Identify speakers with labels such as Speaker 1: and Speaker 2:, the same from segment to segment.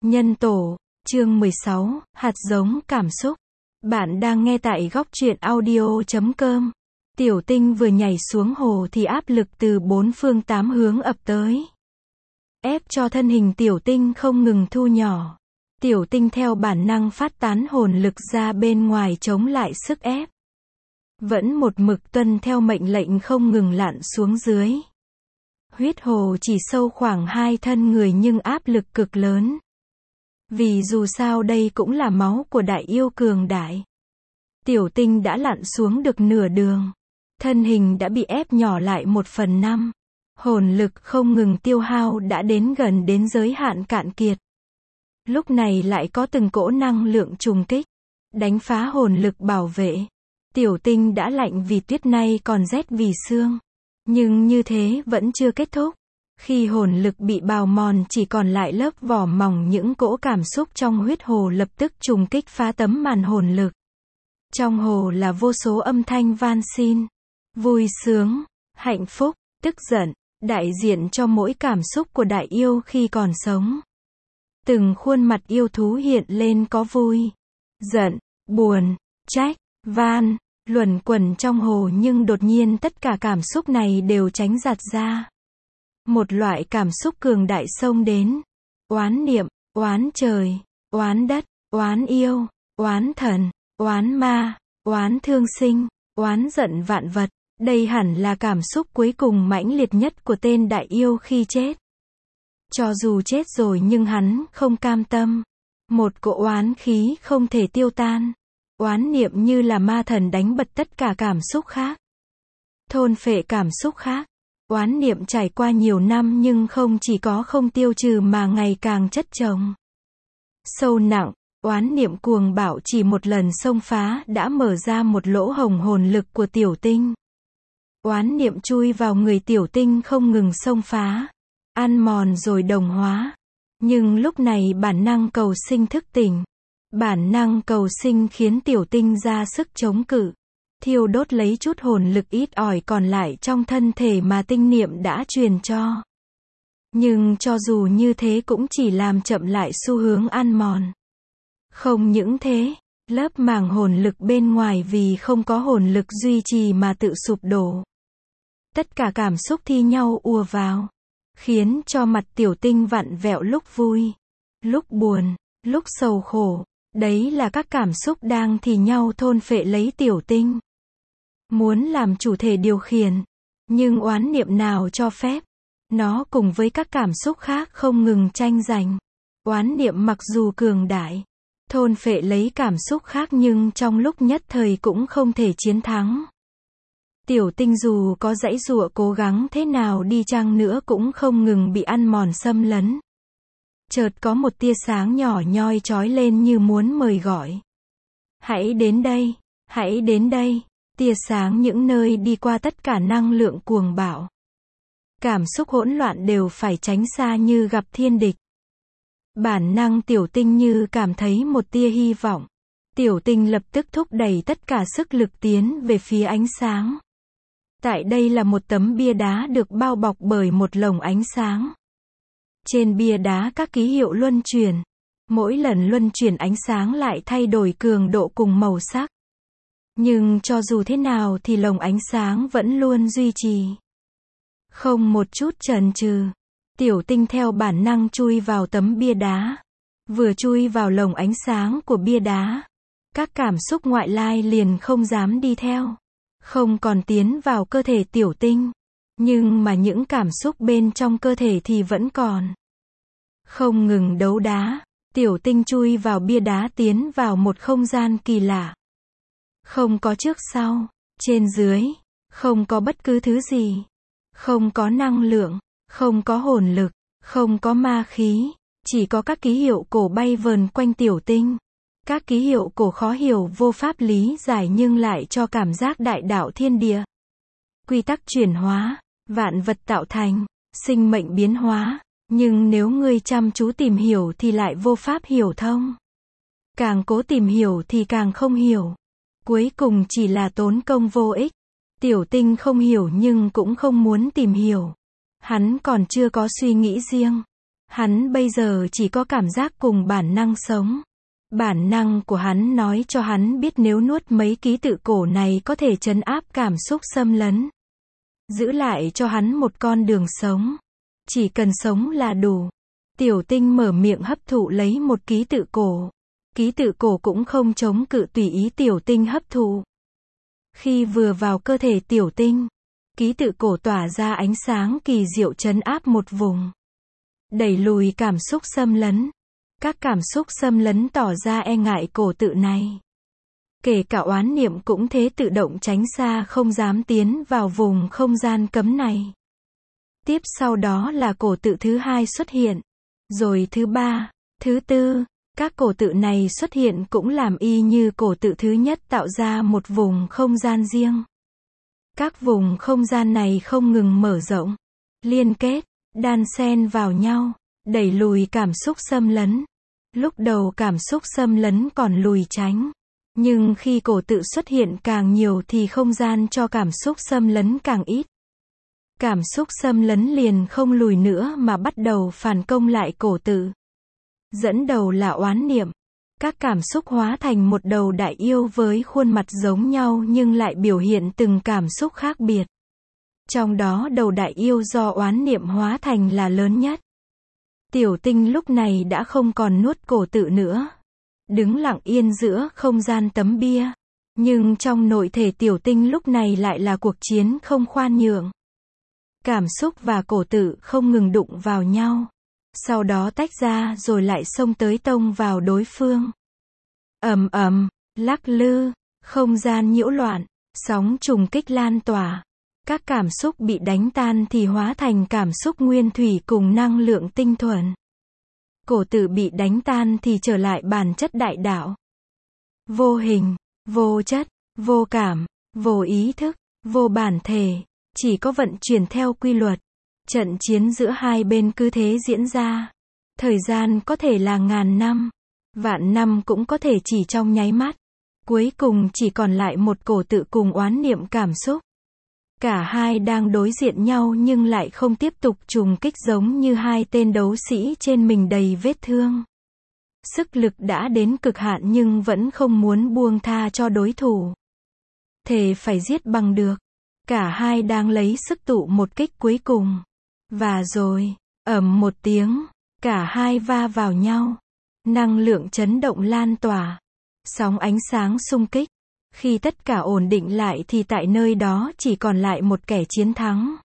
Speaker 1: Nhân tổ, chương 16, hạt giống cảm xúc. Bạn đang nghe tại góc truyện audio.com. Tiểu Tinh vừa nhảy xuống hồ thì áp lực từ bốn phương tám hướng ập tới, ép cho thân hình Tiểu Tinh không ngừng thu nhỏ. Tiểu Tinh theo bản năng phát tán hồn lực ra bên ngoài chống lại sức ép, vẫn một mực tuân theo mệnh lệnh không ngừng lặn xuống dưới. Huyết hồ chỉ sâu khoảng 2 thân người nhưng áp lực cực lớn. Vì dù sao đây cũng là máu của đại yêu cường đại. Tiểu Tinh đã lặn xuống được nửa đường. Thân hình đã bị ép nhỏ lại 1/5. Hồn lực không ngừng tiêu hao đã đến gần đến giới hạn cạn kiệt. Lúc này lại có từng cỗ năng lượng trùng kích, đánh phá hồn lực bảo vệ. Tiểu Tinh đã lạnh vì tuyết nay còn rét vì sương. Nhưng như thế vẫn chưa kết thúc. Khi hồn lực bị bào mòn chỉ còn lại lớp vỏ mỏng, những cỗ cảm xúc trong huyết hồ lập tức trùng kích phá tấm màn hồn lực. Trong hồ là vô số âm thanh van xin, vui sướng, hạnh phúc, tức giận, đại diện cho mỗi cảm xúc của đại yêu khi còn sống. Từng khuôn mặt yêu thú hiện lên có vui, giận, buồn, trách, van, luẩn quẩn trong hồ, nhưng đột nhiên tất cả cảm xúc này đều tránh giạt ra. Một loại cảm xúc cường đại xông đến. Oán niệm, oán trời, oán đất, oán yêu, oán thần, oán ma, oán thương sinh, oán giận vạn vật. Đây hẳn là cảm xúc cuối cùng mãnh liệt nhất của tên đại yêu khi chết. Cho dù chết rồi nhưng hắn không cam tâm. Một cỗ oán khí không thể tiêu tan. Oán niệm như là ma thần đánh bật tất cả cảm xúc khác, thôn phệ cảm xúc khác. Oán niệm trải qua nhiều năm nhưng không chỉ có không tiêu trừ mà ngày càng chất chồng, sâu nặng. Oán niệm cuồng bạo chỉ một lần xông phá đã mở ra một lỗ hổng hồn lực của Tiểu Tinh. Oán niệm chui vào người Tiểu Tinh không ngừng xông phá, ăn mòn rồi đồng hóa. Nhưng lúc này bản năng cầu sinh thức tỉnh. Bản năng cầu sinh khiến Tiểu Tinh ra sức chống cự, thiêu đốt lấy chút hồn lực ít ỏi còn lại trong thân thể mà tinh niệm đã truyền cho. Nhưng cho dù như thế cũng chỉ làm chậm lại xu hướng ăn mòn. Không những thế, lớp màng hồn lực bên ngoài vì không có hồn lực duy trì mà tự sụp đổ. Tất cả cảm xúc thi nhau ùa vào, khiến cho mặt Tiểu Tinh vặn vẹo, lúc vui, lúc buồn, lúc sầu khổ. Đấy là các cảm xúc đang thì nhau thôn phệ lấy Tiểu Tinh. Muốn làm chủ thể điều khiển, nhưng oán niệm nào cho phép. Nó cùng với các cảm xúc khác không ngừng tranh giành. Oán niệm mặc dù cường đại, thôn phệ lấy cảm xúc khác nhưng trong lúc nhất thời cũng không thể chiến thắng. Tiểu Tinh dù có giãy giụa cố gắng thế nào đi chăng nữa cũng không ngừng bị ăn mòn xâm lấn. Chợt có một tia sáng nhỏ nhoi chói lên như muốn mời gọi. Hãy đến đây, hãy đến đây. Tia sáng những nơi đi qua tất cả năng lượng cuồng bạo. Cảm xúc hỗn loạn đều phải tránh xa như gặp thiên địch. Bản năng Tiểu Tinh như cảm thấy một tia hy vọng. Tiểu Tinh lập tức thúc đẩy tất cả sức lực tiến về phía ánh sáng. Tại đây là một tấm bia đá được bao bọc bởi một lồng ánh sáng. Trên bia đá các ký hiệu luân chuyển. Mỗi lần luân chuyển ánh sáng lại thay đổi cường độ cùng màu sắc. Nhưng cho dù thế nào thì lồng ánh sáng vẫn luôn duy trì. Không một chút chần chừ. Tiểu Tinh theo bản năng chui vào tấm bia đá. Vừa chui vào lồng ánh sáng của bia đá, các cảm xúc ngoại lai liền không dám đi theo. Không còn tiến vào cơ thể Tiểu Tinh. Nhưng mà những cảm xúc bên trong cơ thể thì vẫn còn. Không ngừng đấu đá, Tiểu Tinh chui vào bia đá tiến vào một không gian kỳ lạ. Không có trước sau, trên dưới, không có bất cứ thứ gì. Không có năng lượng, không có hồn lực, không có ma khí, chỉ có các ký hiệu cổ bay vờn quanh Tiểu Tinh. Các ký hiệu cổ khó hiểu vô pháp lý giải nhưng lại cho cảm giác đại đạo thiên địa. Quy tắc chuyển hóa, vạn vật tạo thành, sinh mệnh biến hóa. Nhưng nếu ngươi chăm chú tìm hiểu thì lại vô pháp hiểu thông. Càng cố tìm hiểu thì càng không hiểu. Cuối cùng chỉ là tốn công vô ích. Tiểu Tinh không hiểu nhưng cũng không muốn tìm hiểu. Hắn còn chưa có suy nghĩ riêng. Hắn bây giờ chỉ có cảm giác cùng bản năng sống. Bản năng của hắn nói cho hắn biết nếu nuốt mấy ký tự cổ này có thể trấn áp cảm xúc xâm lấn. Giữ lại cho hắn một con đường sống. Chỉ cần sống là đủ. Tiểu Tinh mở miệng hấp thụ lấy một ký tự cổ. Ký tự cổ cũng không chống cự tùy ý Tiểu Tinh hấp thụ. Khi vừa vào cơ thể Tiểu Tinh, ký tự cổ tỏa ra ánh sáng kỳ diệu trấn áp một vùng. Đẩy lùi cảm xúc xâm lấn. Các cảm xúc xâm lấn tỏ ra e ngại cổ tự này. Kể cả oán niệm cũng thế tự động tránh xa không dám tiến vào vùng không gian cấm này. Tiếp sau đó là cổ tự thứ hai xuất hiện. Rồi thứ ba, thứ tư, các cổ tự này xuất hiện cũng làm y như cổ tự thứ nhất tạo ra một vùng không gian riêng. Các vùng không gian này không ngừng mở rộng, liên kết, đan xen vào nhau, đẩy lùi cảm xúc xâm lấn. Lúc đầu cảm xúc xâm lấn còn lùi tránh. Nhưng khi cổ tự xuất hiện càng nhiều thì không gian cho cảm xúc xâm lấn càng ít. Cảm xúc xâm lấn liền không lùi nữa mà bắt đầu phản công lại cổ tự. Dẫn đầu là oán niệm. Các cảm xúc hóa thành một đầu đại yêu với khuôn mặt giống nhau nhưng lại biểu hiện từng cảm xúc khác biệt. Trong đó đầu đại yêu do oán niệm hóa thành là lớn nhất. Tiểu Tinh lúc này đã không còn nuốt cổ tự nữa. Đứng lặng yên giữa không gian tấm bia. Nhưng trong nội thể Tiểu Tinh lúc này lại là cuộc chiến không khoan nhượng. Cảm xúc và cổ tự không ngừng đụng vào nhau. Sau đó tách ra rồi lại xông tới tông vào đối phương. Ầm ầm, lắc lư, không gian nhiễu loạn, sóng trùng kích lan tỏa. Các cảm xúc bị đánh tan thì hóa thành cảm xúc nguyên thủy cùng năng lượng tinh thuần. Cổ tự bị đánh tan thì trở lại bản chất đại đạo. Vô hình, vô chất, vô cảm, vô ý thức, vô bản thể, chỉ có vận chuyển theo quy luật. Trận chiến giữa hai bên cứ thế diễn ra. Thời gian có thể là ngàn năm, vạn năm cũng có thể chỉ trong nháy mắt. Cuối cùng chỉ còn lại một cổ tự cùng oán niệm cảm xúc. Cả hai đang đối diện nhau nhưng lại không tiếp tục trùng kích giống như hai tên đấu sĩ trên mình đầy vết thương. Sức lực đã đến cực hạn nhưng vẫn không muốn buông tha cho đối thủ. Thề phải giết bằng được. Cả hai đang lấy sức tụ một kích cuối cùng. Và rồi, ầm một tiếng, cả hai va vào nhau. Năng lượng chấn động lan tỏa. Sóng ánh sáng xung kích. Khi tất cả ổn định lại thì tại nơi đó chỉ còn lại một kẻ chiến thắng.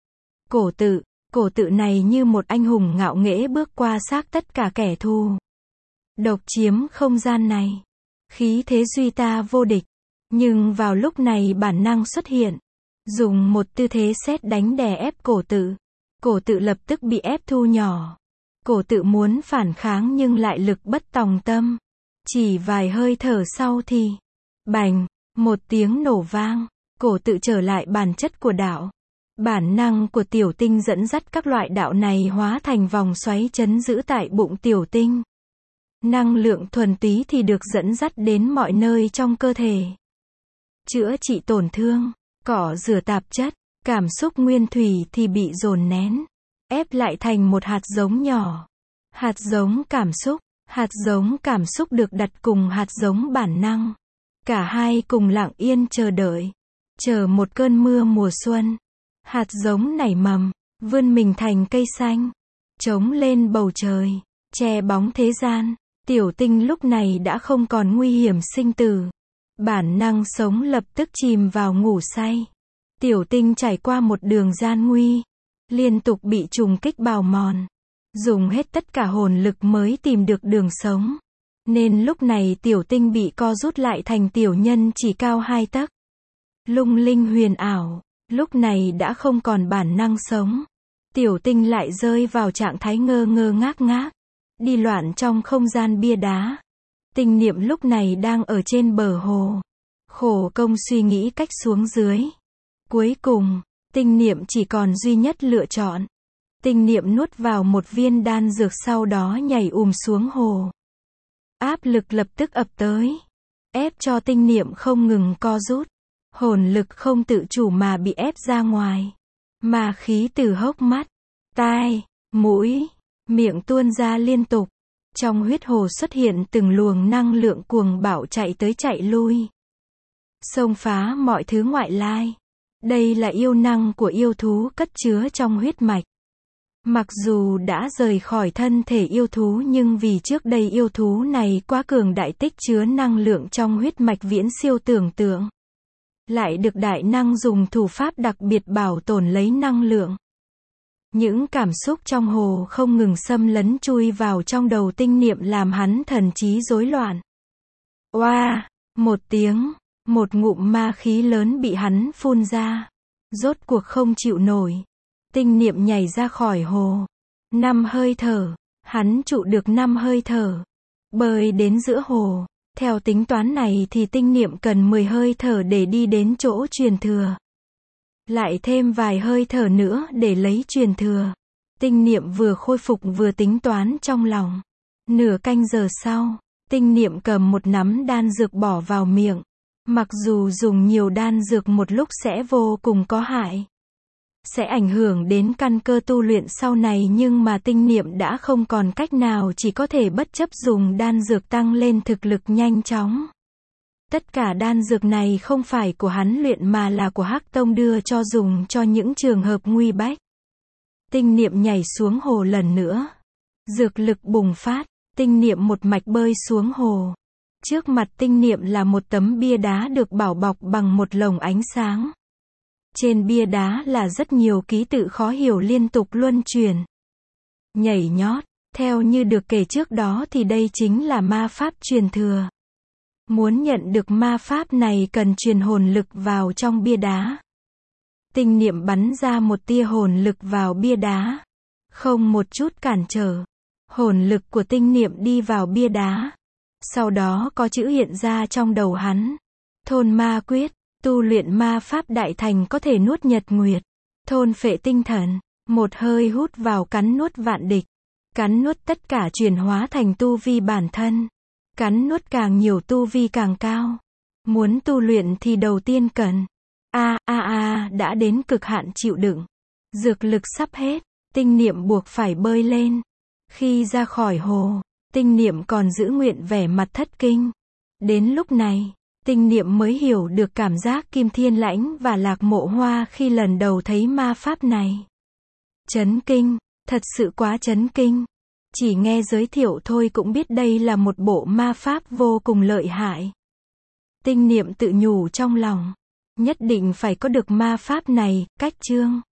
Speaker 1: Cổ tự này như một anh hùng ngạo nghễ bước qua xác tất cả kẻ thù. Độc chiếm không gian này. Khí thế duy ta vô địch. Nhưng vào lúc này bản năng xuất hiện. Dùng một tư thế sét đánh đè ép cổ tự. Cổ tự lập tức bị ép thu nhỏ. Cổ tự muốn phản kháng nhưng lại lực bất tòng tâm. Chỉ vài hơi thở sau thì bành, một tiếng nổ vang, cổ tự trở lại bản chất của đạo. Bản năng của Tiểu Tinh dẫn dắt các loại đạo này hóa thành vòng xoáy trấn giữ tại bụng Tiểu Tinh. Năng lượng thuần túy thì được dẫn dắt đến mọi nơi trong cơ thể. Chữa trị tổn thương, cỏ rửa tạp chất, cảm xúc nguyên thủy thì bị dồn nén, ép lại thành một hạt giống nhỏ. Hạt giống cảm xúc được đặt cùng hạt giống bản năng. Cả hai cùng lặng yên chờ đợi. Chờ một cơn mưa mùa xuân. Hạt giống nảy mầm, vươn mình thành cây xanh. Trống lên bầu trời, che bóng thế gian. Tiểu Tinh lúc này đã không còn nguy hiểm sinh tử. Bản năng sống lập tức chìm vào ngủ say. Tiểu Tinh trải qua một đường gian nguy. Liên tục bị trùng kích bào mòn. Dùng hết tất cả hồn lực mới tìm được đường sống. Nên lúc này Tiểu Tinh bị co rút lại thành tiểu nhân chỉ cao 2 tấc. Lung linh huyền ảo, lúc này đã không còn bản năng sống. Tiểu Tinh lại rơi vào trạng thái ngơ ngơ ngác ngác. Đi loạn trong không gian bia đá. Tinh niệm lúc này đang ở trên bờ hồ. Khổ công suy nghĩ cách xuống dưới. Cuối cùng, tinh niệm chỉ còn duy nhất lựa chọn. Tinh niệm nuốt vào một viên đan dược sau đó nhảy xuống hồ. Áp lực lập tức ập tới. Ép cho tinh niệm không ngừng co rút. Hồn lực không tự chủ mà bị ép ra ngoài. Ma khí từ hốc mắt, tai, mũi, Miệng tuôn ra liên tục. Trong huyết hồ xuất hiện từng luồng năng lượng cuồng bạo chạy tới chạy lui. Xông phá mọi thứ ngoại lai. Đây là yêu năng của yêu thú cất chứa trong huyết mạch. Mặc dù đã rời khỏi thân thể yêu thú nhưng vì trước đây yêu thú này quá cường đại, tích chứa năng lượng trong huyết mạch viễn siêu tưởng tượng. Lại được đại năng dùng thủ pháp đặc biệt bảo tồn lấy năng lượng. Những cảm xúc trong hồ không ngừng xâm lấn chui vào trong đầu tinh niệm làm hắn thần trí rối loạn. Oa! Một tiếng, một ngụm ma khí lớn bị hắn phun ra. Rốt cuộc không chịu nổi. Tinh niệm nhảy ra khỏi hồ. 5 hơi thở. Hắn trụ được 5 hơi thở. Bơi đến giữa hồ. Theo tính toán này thì tinh niệm cần 10 hơi thở để đi đến chỗ truyền thừa. Lại thêm vài hơi thở nữa để lấy truyền thừa. Tinh niệm vừa khôi phục vừa tính toán trong lòng. Nửa canh giờ sau, tinh niệm cầm một nắm đan dược bỏ vào miệng. Mặc dù dùng nhiều đan dược một lúc sẽ vô cùng có hại, sẽ ảnh hưởng đến căn cơ tu luyện sau này, nhưng mà tinh niệm đã không còn cách nào, chỉ có thể bất chấp dùng đan dược tăng lên thực lực nhanh chóng. Tất cả đan dược này không phải của hắn luyện mà là của Hắc Tông đưa cho, dùng cho những trường hợp nguy bách. Tinh niệm nhảy xuống hồ lần nữa. Dược lực bùng phát, tinh niệm một mạch bơi xuống hồ. Trước mặt tinh niệm là một tấm bia đá được bảo bọc bằng một lồng ánh sáng. Trên bia đá là rất nhiều ký tự khó hiểu liên tục luân chuyển. Nhảy nhót, theo như được kể trước đó thì đây chính là ma pháp truyền thừa. Muốn nhận được ma pháp này cần truyền hồn lực vào trong bia đá. Tinh niệm bắn ra một tia hồn lực vào bia đá. Không một chút cản trở. Hồn lực của tinh niệm đi vào bia đá. Sau đó có chữ hiện ra trong đầu hắn. Thôn ma quyết, tu luyện ma pháp đại thành có thể nuốt nhật nguyệt. Thôn phệ tinh thần, một hơi hút vào cắn nuốt vạn địch. Cắn nuốt tất cả chuyển hóa thành tu vi bản thân. Cắn nuốt càng nhiều tu vi càng cao. Muốn tu luyện thì đầu tiên cần đã đến cực hạn chịu đựng. Dược lực sắp hết, tinh niệm buộc phải bơi lên. Khi ra khỏi hồ, tinh niệm còn giữ nguyện vẻ mặt thất kinh. Đến lúc này, tinh niệm mới hiểu được cảm giác Kim Thiên Lãnh và Lạc Mộ Hoa khi lần đầu thấy ma pháp này. Chấn kinh, thật sự quá chấn kinh. Chỉ nghe giới thiệu thôi cũng biết đây là một bộ ma pháp vô cùng lợi hại. Tinh niệm tự nhủ trong lòng, nhất định phải có được ma pháp này. Cách chương